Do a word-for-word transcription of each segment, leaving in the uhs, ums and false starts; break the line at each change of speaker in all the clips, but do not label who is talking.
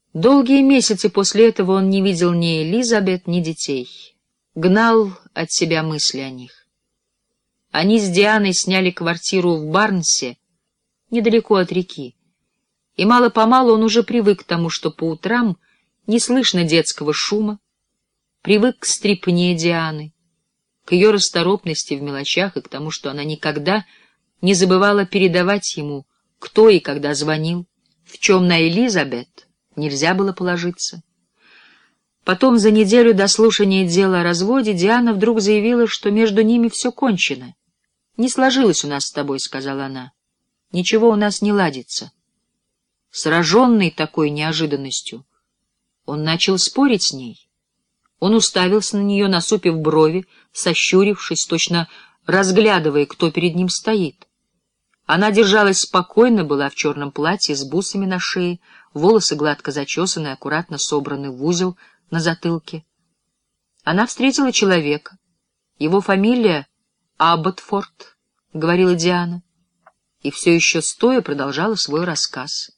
Долгие месяцы после этого он не видел ни Элизабет, ни детей. Гнал от себя мысли о них. Они с Дианой сняли квартиру в Барнсе, недалеко от реки, и мало-помалу он уже привык к тому, что по утрам не слышно детского шума, привык к стрипне Дианы, к ее расторопности в мелочах и к тому, что она никогда не забывала передавать ему, кто и когда звонил, в чем на Элизабет нельзя было положиться. Потом, за неделю до слушания дела о разводе, Диана вдруг заявила, что между ними все кончено. «Не сложилось у нас с тобой», — сказала она. «Ничего у нас не ладится». Сраженный такой неожиданностью, он начал спорить с ней. Он уставился на нее, насупив брови, сощурившись, точно разглядывая, кто перед ним стоит. Она держалась спокойно, была в черном платье с бусами на шее, волосы гладко зачесаны, аккуратно собраны в узел на затылке. Она встретила человека. Его фамилия Абботфорд, — говорила Диана, и все еще стоя продолжала свой рассказ.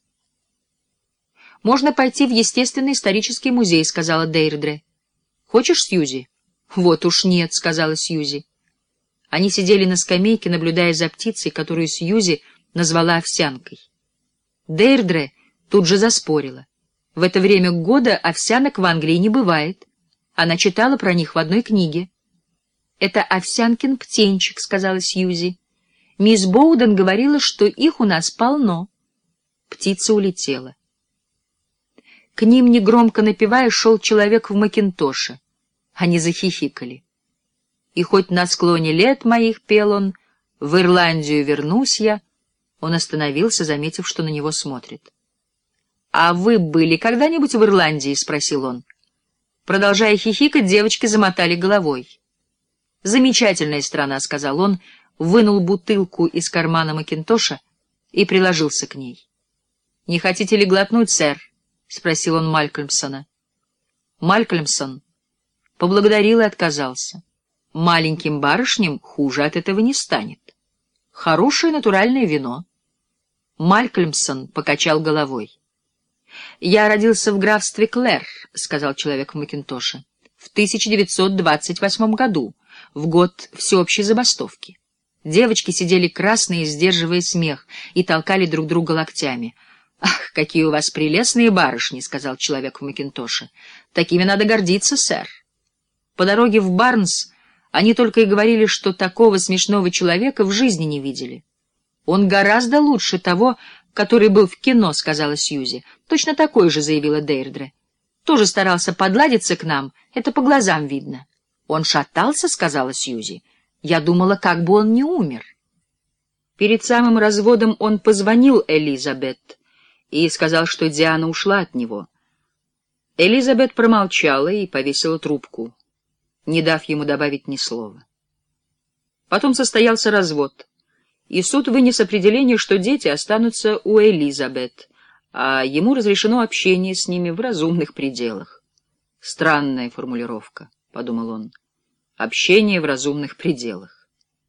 «Можно пойти в естественный исторический музей», — сказала Дейрдре. «Хочешь, Сьюзи?» «Вот уж нет», — сказала Сьюзи. Они сидели на скамейке, наблюдая за птицей, которую Сьюзи назвала овсянкой. Дейрдре тут же заспорила. В это время года овсянок в Англии не бывает. Она читала про них в одной книге. «Это овсянкин птенчик», — сказала Сьюзи. «Мисс Боуден говорила, что их у нас полно». Птица улетела. К ним, негромко напевая, шел человек в макинтоше. Они захихикали. «И хоть на склоне лет моих, — пел он, — в Ирландию вернусь я». Он остановился, заметив, что на него смотрит. «А вы были когда-нибудь в Ирландии?» — спросил он. Продолжая хихикать, девочки замотали головой. «Замечательная страна», — сказал он, вынул бутылку из кармана макинтоша и приложился к ней. «Не хотите ли глотнуть, сэр?» — спросил он Малькольмсона. Малькольмсон поблагодарил и отказался. Маленьким барышням хуже от этого не станет. Хорошее натуральное вино. Малькольмсон покачал головой. «Я родился в графстве Клэр», — сказал человек в макинтоше, — «в тысяча девятьсот двадцать восьмом году, в год всеобщей забастовки». Девочки сидели красные, сдерживая смех, и толкали друг друга локтями. «Ах, какие у вас прелестные барышни», — сказал человек в макинтоше. «Такими надо гордиться, сэр». По дороге в Барнс они только и говорили, что такого смешного человека в жизни не видели. «Он гораздо лучше того, который был в кино», — сказала Сьюзи. «Точно такой же», — заявила Дейрдре. «Тоже старался подладиться к нам, это по глазам видно». «Он шатался», — сказала Сьюзи. «Я думала, как бы он не умер». Перед самым разводом он позвонил Элизабет и сказал, что Диана ушла от него. Элизабет промолчала и повесила трубку, не дав ему добавить ни слова. Потом состоялся развод, и суд вынес определение, что дети останутся у Элизабет, а ему разрешено общение с ними в разумных пределах. «Странная формулировка», — подумал он, — «общение в разумных пределах».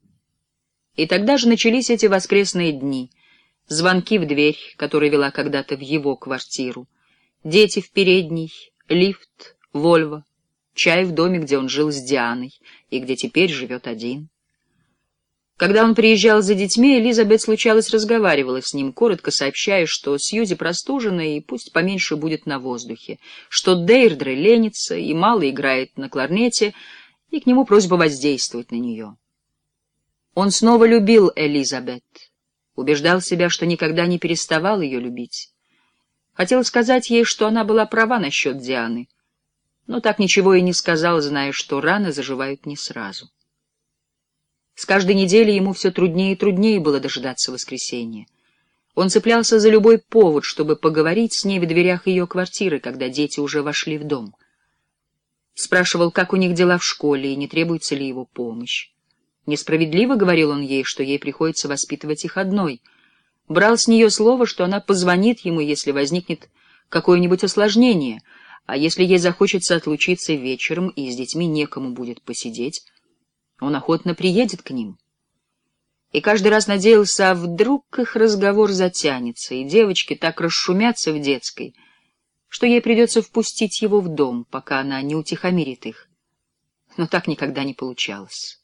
И тогда же начались эти воскресные дни, звонки в дверь, которая вела когда-то в его квартиру, дети в передней, лифт, Вольво, чай в доме, где он жил с Дианой и где теперь живет один. Когда он приезжал за детьми, Элизабет случалось разговаривала с ним, коротко сообщая, что Сьюзи простужена и пусть поменьше будет на воздухе, что Дейрдре ленится и мало играет на кларнете, и к нему просьба воздействовать на нее. Он снова любил Элизабет, убеждал себя, что никогда не переставал ее любить. Хотел сказать ей, что она была права насчет Дианы, но так ничего и не сказал, зная, что раны заживают не сразу. С каждой неделей ему все труднее и труднее было дожидаться воскресенья. Он цеплялся за любой повод, чтобы поговорить с ней в дверях ее квартиры, когда дети уже вошли в дом. Спрашивал, как у них дела в школе и не требуется ли его помощь. Несправедливо, — говорил он ей, — что ей приходится воспитывать их одной. Брал с нее слово, что она позвонит ему, если возникнет какое-нибудь осложнение, а если ей захочется отлучиться вечером и с детьми некому будет посидеть, он охотно приедет к ним. И каждый раз надеялся, а вдруг их разговор затянется, и девочки так расшумятся в детской, что ей придется впустить его в дом, пока она не утихомирит их. Но так никогда не получалось.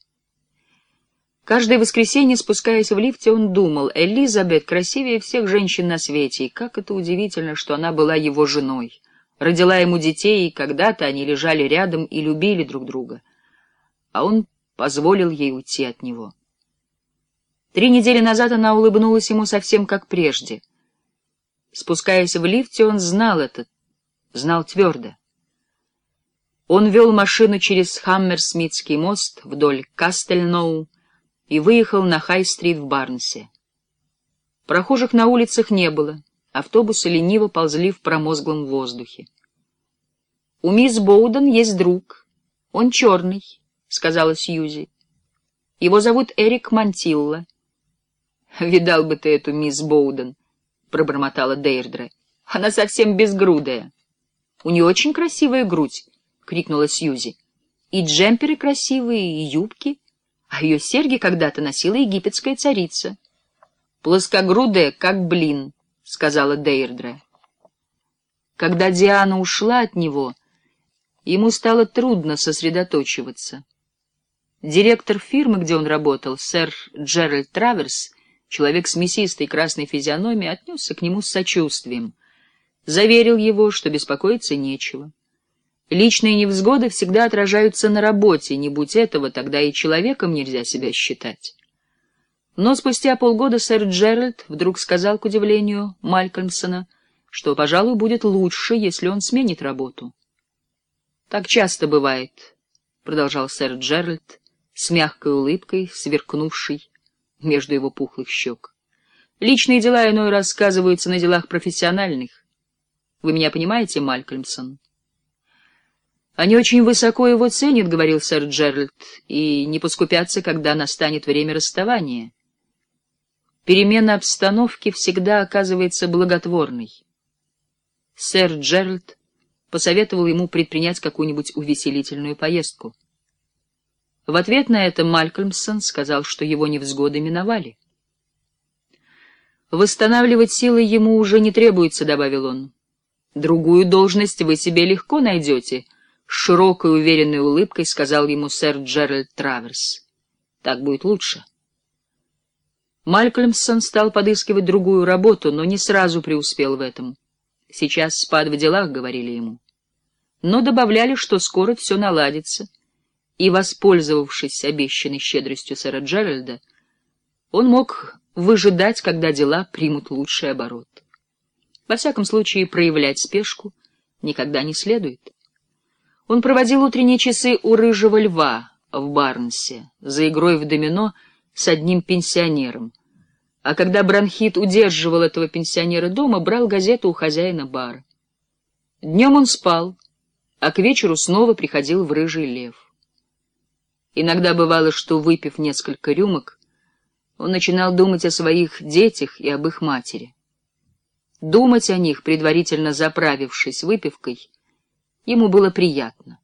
Каждое воскресенье, спускаясь в лифте, он думал: Элизабет красивее всех женщин на свете, и как это удивительно, что она была его женой, родила ему детей, и когда-то они лежали рядом и любили друг друга, а он позволил ей уйти от него. Три недели назад она улыбнулась ему совсем как прежде. Спускаясь в лифте, он знал это, знал твердо. Он вел машину через Хаммерсмитский мост вдоль Кастельноу и выехал на Хай-стрит в Барнсе. Прохожих на улицах не было, автобусы лениво ползли в промозглом воздухе. — У мисс Боуден есть друг. Он черный, — сказала Сьюзи. — Его зовут Эрик Монтилла. — Видал бы ты эту мисс Боуден, — пробормотала Дейрдре. — Она совсем безгрудая. — У нее очень красивая грудь, — крикнула Сьюзи. — И джемперы красивые, и юбки. А ее серьги когда-то носила египетская царица. — Плоскогрудая, как блин, — сказала Дейрдре. Когда Диана ушла от него, ему стало трудно сосредоточиваться. Директор фирмы, где он работал, сэр Джеральд Траверс, человек с мясистой красной физиономией, отнесся к нему с сочувствием, заверил его, что беспокоиться нечего. Личные невзгоды всегда отражаются на работе, не будь этого, тогда и человеком нельзя себя считать. Но спустя полгода сэр Джеральд вдруг сказал, к удивлению Малькольмсона, что, пожалуй, будет лучше, если он сменит работу. — Так часто бывает, — продолжал сэр Джеральд с мягкой улыбкой, сверкнувшей между его пухлых щек. — Личные дела иной раз сказываются на делах профессиональных. Вы меня понимаете, Малькольмсон? — Они очень высоко его ценят, — говорил сэр Джеральд, — и не поскупятся, когда настанет время расставания. Перемена обстановки всегда оказывается благотворной. Сэр Джеральд посоветовал ему предпринять какую-нибудь увеселительную поездку. В ответ на это Малькольмсон сказал, что его невзгоды миновали. «Восстанавливать силы ему уже не требуется», — добавил он. «Другую должность вы себе легко найдете», — с широкой уверенной улыбкой сказал ему сэр Джеральд Траверс. «Так будет лучше». Малькольмсон стал подыскивать другую работу, но не сразу преуспел в этом. «Сейчас спад в делах», — говорили ему. Но добавляли, что скоро все наладится, и, воспользовавшись обещанной щедростью сэра Джеральда, он мог выжидать, когда дела примут лучший оборот. Во всяком случае, проявлять спешку никогда не следует. Он проводил утренние часы у Рыжего Льва в Барнсе за игрой в домино с одним пенсионером, а когда бронхит удерживал этого пенсионера дома, брал газету у хозяина бара. Днем он спал, а к вечеру снова приходил в Рыжий Лев. Иногда бывало, что, выпив несколько рюмок, он начинал думать о своих детях и об их матери. Думать о них, предварительно заправившись выпивкой, ему было приятно.